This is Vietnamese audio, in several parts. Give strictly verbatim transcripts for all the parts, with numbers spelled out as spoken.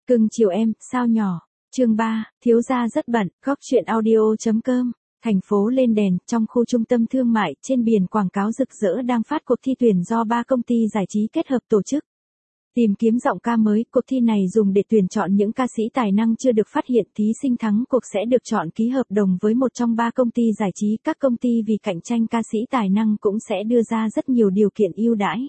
Cưng chiều em, sao nhỏ. Chương ba, thiếu gia rất bận, góc chuyện audio.com. Thành phố lên đèn, trong khu trung tâm thương mại, trên biển quảng cáo rực rỡ đang phát cuộc thi tuyển do ba công ty giải trí kết hợp tổ chức. Tìm kiếm giọng ca mới, cuộc thi này dùng để tuyển chọn những ca sĩ tài năng chưa được phát hiện. Thí sinh thắng cuộc sẽ được chọn ký hợp đồng với một trong ba công ty giải trí. Các công ty vì cạnh tranh ca sĩ tài năng cũng sẽ đưa ra rất nhiều điều kiện ưu đãi.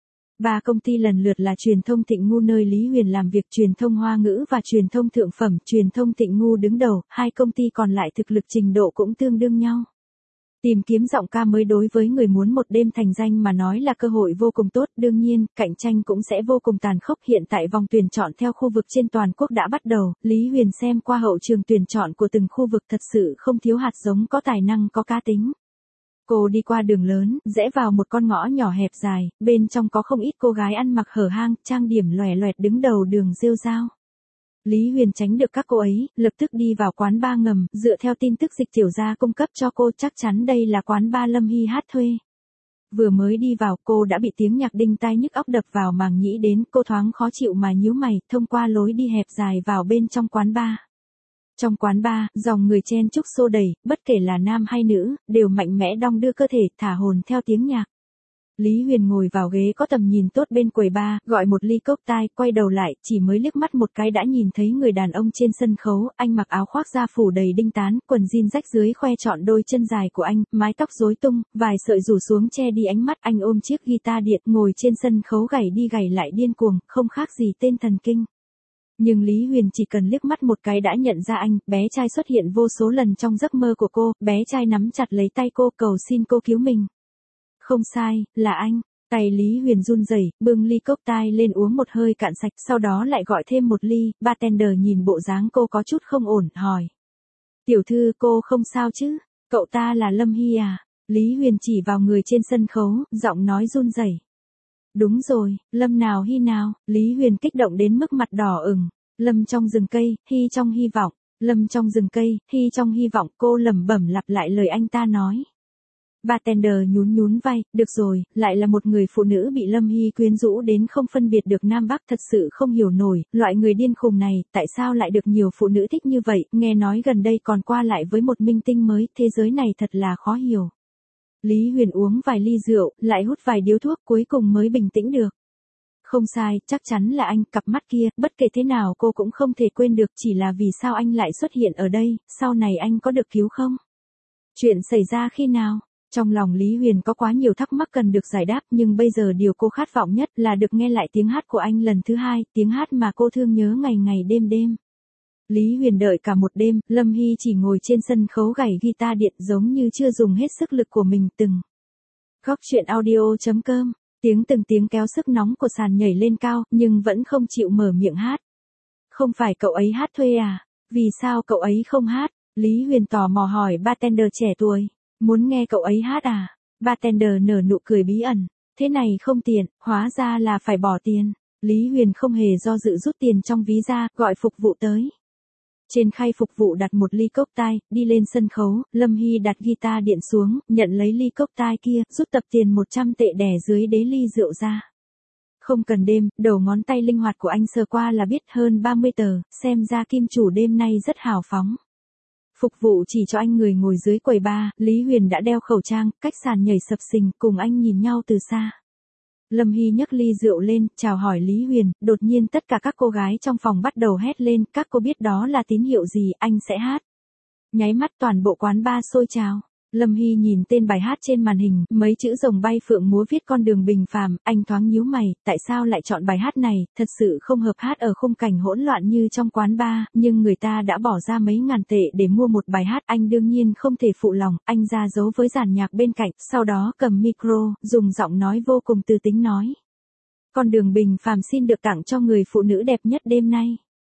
Ba công ty lần lượt là Truyền thông Thịnh Ngu nơi Lý Huyền làm việc, Truyền thông Hoa ngữ và Truyền thông Thượng phẩm. Truyền thông Thịnh Ngu đứng đầu, hai công ty còn lại thực lực trình độ cũng tương đương nhau. Tìm kiếm giọng ca mới đối với người muốn một đêm thành danh mà nói là cơ hội vô cùng tốt, đương nhiên, cạnh tranh cũng sẽ vô cùng tàn khốc. Hiện tại vòng tuyển chọn theo khu vực trên toàn quốc đã bắt đầu, Lý Huyền xem qua hậu trường tuyển chọn của từng khu vực thật sự không thiếu hạt giống có tài năng có cá tính. Cô đi qua đường lớn, rẽ vào một con ngõ nhỏ hẹp dài, bên trong có không ít cô gái ăn mặc hở hang, trang điểm lòe loẹt đứng đầu đường rêu rao. Lý Huyền tránh được các cô ấy, lập tức đi vào quán bar ngầm, dựa theo tin tức dịch tiểu gia cung cấp cho cô chắc chắn đây là quán bar Lâm Hy hát thuê. Vừa mới đi vào cô đã bị tiếng nhạc đinh tai nhức óc đập vào màng nhĩ đến, cô thoáng khó chịu mà nhíu mày, thông qua lối đi hẹp dài vào bên trong quán bar. Trong quán bar, dòng người chen chúc xô đẩy, bất kể là nam hay nữ, đều mạnh mẽ đong đưa cơ thể, thả hồn theo tiếng nhạc. Lý Huyền ngồi vào ghế có tầm nhìn tốt bên quầy bar, gọi một ly cocktail, quay đầu lại, chỉ mới liếc mắt một cái đã nhìn thấy người đàn ông trên sân khấu. Anh mặc áo khoác da phủ đầy đinh tán, quần jean rách dưới khoe trọn đôi chân dài của anh, mái tóc rối tung, vài sợi rủ xuống che đi ánh mắt. Anh ôm chiếc guitar điện, ngồi trên sân khấu gảy đi gảy lại điên cuồng, không khác gì tên thần kinh. Nhưng Lý Huyền chỉ cần liếc mắt một cái đã nhận ra anh, bé trai xuất hiện vô số lần trong giấc mơ của cô, bé trai nắm chặt lấy tay cô cầu xin cô cứu mình. Không sai, là anh. Tay Lý Huyền run rẩy, bưng ly cocktail lên uống một hơi cạn sạch, sau đó lại gọi thêm một ly. Bartender nhìn bộ dáng cô có chút không ổn, hỏi. Tiểu thư, cô không sao chứ? Cậu ta là Lâm Hy à? Lý Huyền chỉ vào người trên sân khấu, giọng nói run rẩy. Đúng rồi, Lâm nào Hy nào? Lý Huyền kích động đến mức mặt đỏ ửng. Lâm trong rừng cây, Hy trong hy vọng. Lâm trong rừng cây, Hy trong hy vọng. Cô lẩm bẩm lặp lại lời anh ta nói. Bartender nhún nhún vai, được rồi, lại là một người phụ nữ bị Lâm Hy quyến rũ đến không phân biệt được Nam Bắc, thật sự không hiểu nổi, loại người điên khùng này, tại sao lại được nhiều phụ nữ thích như vậy, nghe nói gần đây còn qua lại với một minh tinh mới, thế giới này thật là khó hiểu. Lý Huyền uống vài ly rượu, lại hút vài điếu thuốc, cuối cùng mới bình tĩnh được. Không sai, chắc chắn là anh, cặp mắt kia, bất kể thế nào cô cũng không thể quên được, chỉ là vì sao anh lại xuất hiện ở đây, sau này anh có được cứu không? Chuyện xảy ra khi nào? Trong lòng Lý Huyền có quá nhiều thắc mắc cần được giải đáp, nhưng bây giờ điều cô khát vọng nhất là được nghe lại tiếng hát của anh lần thứ hai, tiếng hát mà cô thương nhớ ngày ngày đêm đêm. Lý Huyền đợi cả một đêm, Lâm Hy chỉ ngồi trên sân khấu gảy guitar điện giống như chưa dùng hết sức lực của mình từng. Góc chuyện audio.com, tiếng từng tiếng kéo sức nóng của sàn nhảy lên cao, nhưng vẫn không chịu mở miệng hát. Không phải cậu ấy hát thuê à? Vì sao cậu ấy không hát? Lý Huyền tò mò hỏi bartender trẻ tuổi. Muốn nghe cậu ấy hát à? Bartender nở nụ cười bí ẩn. Thế này không tiện, hóa ra là phải bỏ tiền. Lý Huyền không hề do dự rút tiền trong ví ra, gọi phục vụ tới. Trên khay phục vụ đặt một ly cocktail, đi lên sân khấu, Lâm Hy đặt guitar điện xuống, nhận lấy ly cocktail kia, rút tập tiền một trăm tệ đẻ dưới đế ly rượu ra. Không cần đêm, đầu ngón tay linh hoạt của anh sờ qua là biết hơn ba mươi tờ, xem ra kim chủ đêm nay rất hào phóng. Phục vụ chỉ cho anh người ngồi dưới quầy bar, Lý Huyền đã đeo khẩu trang, cách sàn nhảy sập sình, cùng anh nhìn nhau từ xa. Lâm Hy nhấc ly rượu lên, chào hỏi Lý Huyền, đột nhiên tất cả các cô gái trong phòng bắt đầu hét lên, các cô biết đó là tín hiệu gì, anh sẽ hát. Nháy mắt toàn bộ quán bar sôi trào. Lâm Hy nhìn tên bài hát trên màn hình, mấy chữ rồng bay phượng múa viết con đường bình phàm, anh thoáng nhíu mày, tại sao lại chọn bài hát này, thật sự không hợp hát ở khung cảnh hỗn loạn như trong quán bar, nhưng người ta đã bỏ ra mấy ngàn tệ để mua một bài hát, anh đương nhiên không thể phụ lòng, anh ra dấu với dàn nhạc bên cạnh, sau đó cầm micro, dùng giọng nói vô cùng từ tính nói. Con đường bình phàm xin được tặng cho người phụ nữ đẹp nhất đêm nay.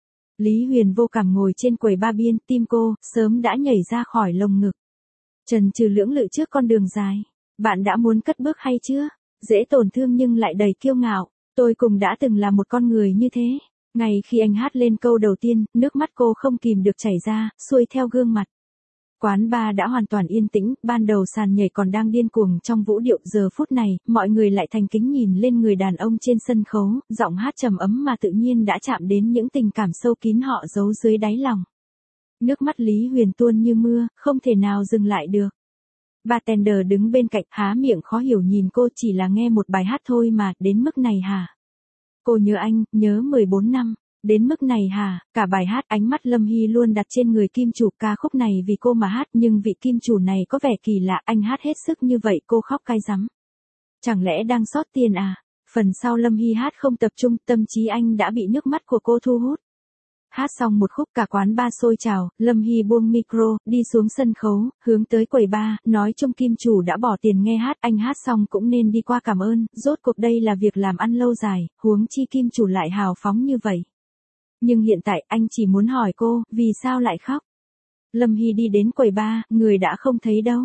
Lý Huyền vô cảm ngồi trên quầy bar biên, tim cô, sớm đã nhảy ra khỏi lồng ngực. Trần trừ lưỡng lự trước con đường dài. Bạn đã muốn cất bước hay chưa? Dễ tổn thương nhưng lại đầy kiêu ngạo. Tôi cùng đã từng là một con người như thế. Ngay khi anh hát lên câu đầu tiên, nước mắt cô không kìm được chảy ra, xuôi theo gương mặt. Quán bar đã hoàn toàn yên tĩnh, ban đầu sàn nhảy còn đang điên cuồng trong vũ điệu, giờ phút này, mọi người lại thành kính nhìn lên người đàn ông trên sân khấu, giọng hát trầm ấm mà tự nhiên đã chạm đến những tình cảm sâu kín họ giấu dưới đáy lòng. Nước mắt Lý Huyền tuôn như mưa, không thể nào dừng lại được. Bartender đứng bên cạnh há miệng khó hiểu nhìn cô, chỉ là nghe một bài hát thôi mà, đến mức này hả? Cô nhớ anh, nhớ mười bốn năm. Đến mức này hả? Cả bài hát ánh mắt Lâm Hy luôn đặt trên người kim chủ, ca khúc này vì cô mà hát, nhưng vị kim chủ này có vẻ kỳ lạ, anh hát hết sức như vậy cô khóc cay rắm. Chẳng lẽ đang sót tiền à? Phần sau Lâm Hy hát không tập trung, tâm trí anh đã bị nước mắt của cô thu hút. Hát xong một khúc cả quán bar sôi trào, Lâm Hy buông micro, đi xuống sân khấu, hướng tới quầy bar, nói chung kim chủ đã bỏ tiền nghe hát, anh hát xong cũng nên đi qua cảm ơn, rốt cuộc đây là việc làm ăn lâu dài, huống chi kim chủ lại hào phóng như vậy. Nhưng hiện tại anh chỉ muốn hỏi cô, vì sao lại khóc? Lâm Hy đi đến quầy bar, người đã không thấy đâu.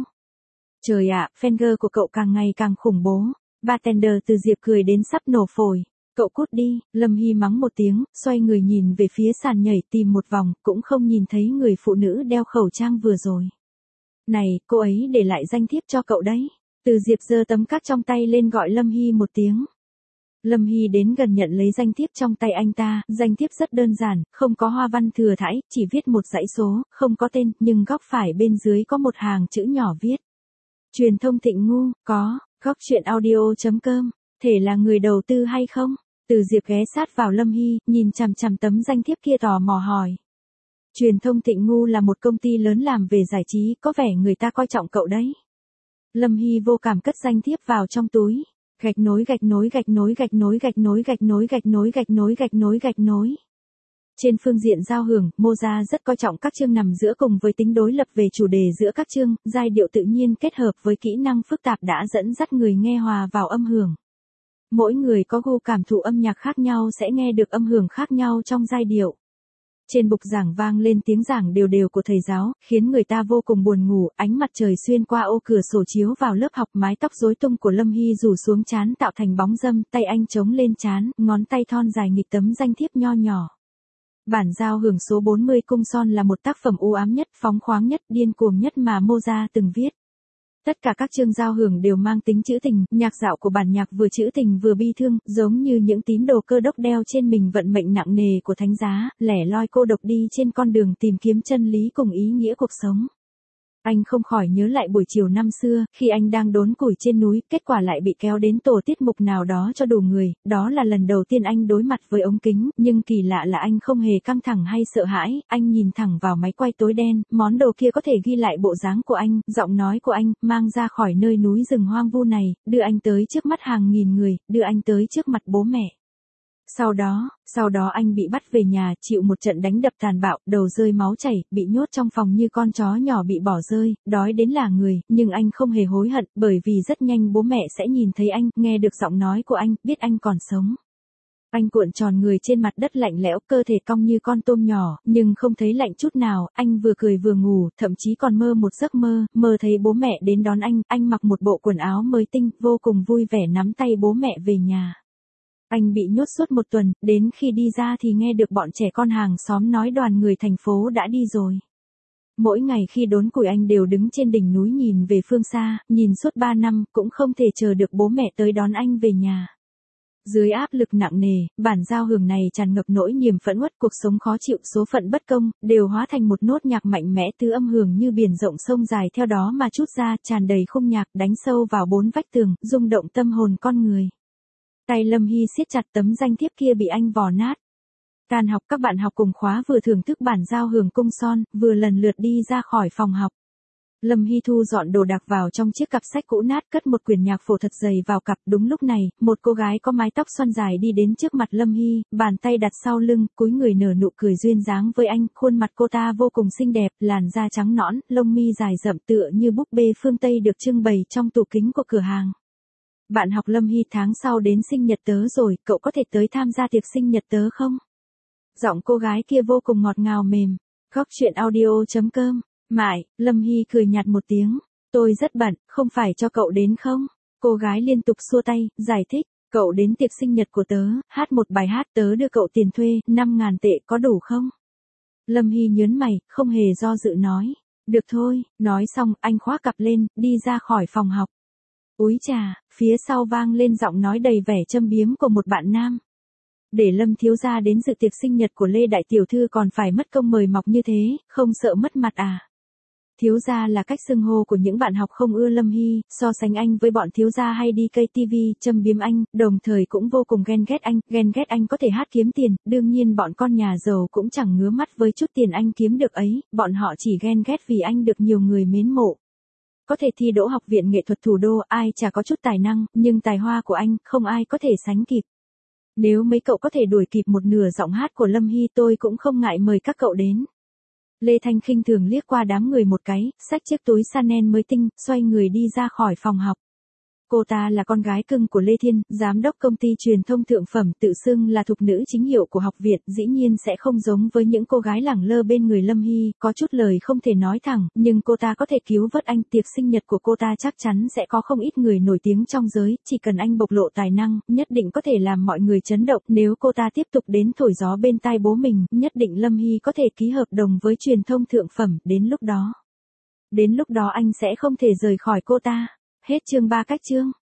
Trời ạ, fan girl của cậu càng ngày càng khủng bố. Bartender từ Diệp cười đến sắp nổ phổi. Cậu cút đi, Lâm Hy mắng một tiếng, xoay người nhìn về phía sàn nhảy tìm một vòng, cũng không nhìn thấy người phụ nữ đeo khẩu trang vừa rồi. Này, cô ấy để lại danh thiếp cho cậu đấy. Từ Diệp giơ tấm cát trong tay lên gọi Lâm Hy một tiếng. Lâm Hy đến gần nhận lấy danh thiếp trong tay anh ta, danh thiếp rất đơn giản, không có hoa văn thừa thãi, chỉ viết một dãy số, không có tên, nhưng góc phải bên dưới có một hàng chữ nhỏ viết. Truyền thông Thịnh Ngu, có, góc chuyện audio chấm com, thể là người đầu tư hay không? Từ Diệp ghé sát vào Lâm Hy, nhìn chằm chằm tấm danh thiếp kia tò mò hỏi. Truyền thông Thịnh Ngu là một công ty lớn làm về giải trí, có vẻ người ta coi trọng cậu đấy. Lâm Hy vô cảm cất danh thiếp vào trong túi. Gạch nối gạch nối gạch nối gạch nối gạch nối gạch nối gạch nối gạch nối gạch nối gạch nối. Trên phương diện giao hưởng, Moza rất coi trọng các chương nằm giữa cùng với tính đối lập về chủ đề giữa các chương, giai điệu tự nhiên kết hợp với kỹ năng phức tạp đã dẫn dắt người nghe hòa vào âm hưởng. Mỗi người có gu cảm thụ âm nhạc khác nhau sẽ nghe được âm hưởng khác nhau trong giai điệu. Trên bục giảng vang lên tiếng giảng đều đều của thầy giáo, khiến người ta vô cùng buồn ngủ, ánh mặt trời xuyên qua ô cửa sổ chiếu vào lớp học, mái tóc rối tung của Lâm Hy rủ xuống trán tạo thành bóng râm, tay anh chống lên trán, ngón tay thon dài nghịch tấm danh thiếp nho nhỏ. Bản giao hưởng số bốn mươi Cung Son là một tác phẩm u ám nhất, phóng khoáng nhất, điên cuồng nhất mà Moza từng viết. Tất cả các chương giao hưởng đều mang tính trữ tình, nhạc dạo của bản nhạc vừa trữ tình vừa bi thương, giống như những tín đồ cơ đốc đeo trên mình vận mệnh nặng nề của thánh giá, lẻ loi cô độc đi trên con đường tìm kiếm chân lý cùng ý nghĩa cuộc sống. Anh không khỏi nhớ lại buổi chiều năm xưa, khi anh đang đốn củi trên núi, kết quả lại bị kéo đến tổ tiết mục nào đó cho đủ người, đó là lần đầu tiên anh đối mặt với ống kính, nhưng kỳ lạ là anh không hề căng thẳng hay sợ hãi, anh nhìn thẳng vào máy quay tối đen, món đồ kia có thể ghi lại bộ dáng của anh, giọng nói của anh, mang ra khỏi nơi núi rừng hoang vu này, đưa anh tới trước mắt hàng nghìn người, đưa anh tới trước mặt bố mẹ. Sau đó, sau đó anh bị bắt về nhà, chịu một trận đánh đập tàn bạo, đầu rơi máu chảy, bị nhốt trong phòng như con chó nhỏ bị bỏ rơi, đói đến là người, nhưng anh không hề hối hận, bởi vì rất nhanh bố mẹ sẽ nhìn thấy anh, nghe được giọng nói của anh, biết anh còn sống. Anh cuộn tròn người trên mặt đất lạnh lẽo, cơ thể cong như con tôm nhỏ, nhưng không thấy lạnh chút nào, anh vừa cười vừa ngủ, thậm chí còn mơ một giấc mơ, mơ thấy bố mẹ đến đón anh, anh mặc một bộ quần áo mới tinh, vô cùng vui vẻ nắm tay bố mẹ về nhà. Anh bị nhốt suốt một tuần, đến khi đi ra thì nghe được bọn trẻ con hàng xóm nói đoàn người thành phố đã đi rồi. Mỗi ngày khi đốn củi anh đều đứng trên đỉnh núi nhìn về phương xa, nhìn suốt ba năm, cũng không thể chờ được bố mẹ tới đón anh về nhà. Dưới áp lực nặng nề, bản giao hưởng này tràn ngập nỗi niềm phẫn uất, cuộc sống khó chịu, số phận bất công, đều hóa thành một nốt nhạc mạnh mẽ tứ âm hưởng như biển rộng sông dài theo đó mà trút ra, tràn đầy khung nhạc, đánh sâu vào bốn vách tường, rung động tâm hồn con người. Tay Lâm Hy siết chặt tấm danh thiếp kia bị anh vò nát. Tan học các bạn học cùng khóa vừa thưởng thức bản giao hưởng Cung Son, vừa lần lượt đi ra khỏi phòng học. Lâm Hy thu dọn đồ đạc vào trong chiếc cặp sách cũ nát, cất một quyển nhạc phổ thật dày vào cặp. Đúng lúc này, một cô gái có mái tóc xoăn dài đi đến trước mặt Lâm Hy, bàn tay đặt sau lưng, cúi người nở nụ cười duyên dáng với anh. Khuôn mặt cô ta vô cùng xinh đẹp, làn da trắng nõn, lông mi dài rậm tựa như búp bê phương Tây được trưng bày trong tủ kính của cửa hàng. Bạn học Lâm Hy, tháng sau đến sinh nhật tớ rồi, cậu có thể tới tham gia tiệc sinh nhật tớ không? Giọng cô gái kia vô cùng ngọt ngào mềm. Góc chuyện audio chấm com. Mãi, Lâm Hy cười nhạt một tiếng. Tôi rất bận, không phải cho cậu đến không? Cô gái liên tục xua tay, giải thích. Cậu đến tiệc sinh nhật của tớ, hát một bài hát, tớ đưa cậu tiền thuê, năm ngàn tệ có đủ không? Lâm Hy nhớn mày, không hề do dự nói. Được thôi, nói xong, anh khoác cặp lên, đi ra khỏi phòng học. Úi chà, phía sau vang lên giọng nói đầy vẻ châm biếm của một bạn nam. Để Lâm thiếu gia đến dự tiệc sinh nhật của Lê đại tiểu thư còn phải mất công mời mọc như thế, không sợ mất mặt à? Thiếu gia là cách xưng hô của những bạn học không ưa Lâm Hy, so sánh anh với bọn thiếu gia hay đi cây ti vi, châm biếm anh, đồng thời cũng vô cùng ghen ghét anh, ghen ghét anh có thể hát kiếm tiền, đương nhiên bọn con nhà giàu cũng chẳng ngứa mắt với chút tiền anh kiếm được ấy, bọn họ chỉ ghen ghét vì anh được nhiều người mến mộ. Có thể thi đỗ học viện nghệ thuật thủ đô, ai chả có chút tài năng, nhưng tài hoa của anh, không ai có thể sánh kịp. Nếu mấy cậu có thể đuổi kịp một nửa giọng hát của Lâm Hy tôi cũng không ngại mời các cậu đến. Lê Thanh khinh thường liếc qua đám người một cái, xách chiếc túi Chanel mới tinh, xoay người đi ra khỏi phòng học. Cô ta là con gái cưng của Lê Thiên, giám đốc công ty truyền thông thượng phẩm, tự xưng là thục nữ chính hiệu của học viện, dĩ nhiên sẽ không giống với những cô gái lẳng lơ bên người Lâm Hy, có chút lời không thể nói thẳng, nhưng cô ta có thể cứu vớt anh, tiệc sinh nhật của cô ta chắc chắn sẽ có không ít người nổi tiếng trong giới, chỉ cần anh bộc lộ tài năng, nhất định có thể làm mọi người chấn động, nếu cô ta tiếp tục đến thổi gió bên tai bố mình, nhất định Lâm Hy có thể ký hợp đồng với truyền thông thượng phẩm, đến lúc đó. Đến lúc đó anh sẽ không thể rời khỏi cô ta. Hết chương ba cách chương.